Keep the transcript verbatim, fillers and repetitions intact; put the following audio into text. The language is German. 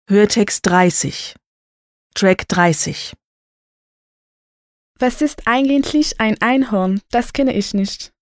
Hörtext dreißig. Track dreißig. Was ist eigentlich ein Einhorn? Das kenne ich nicht.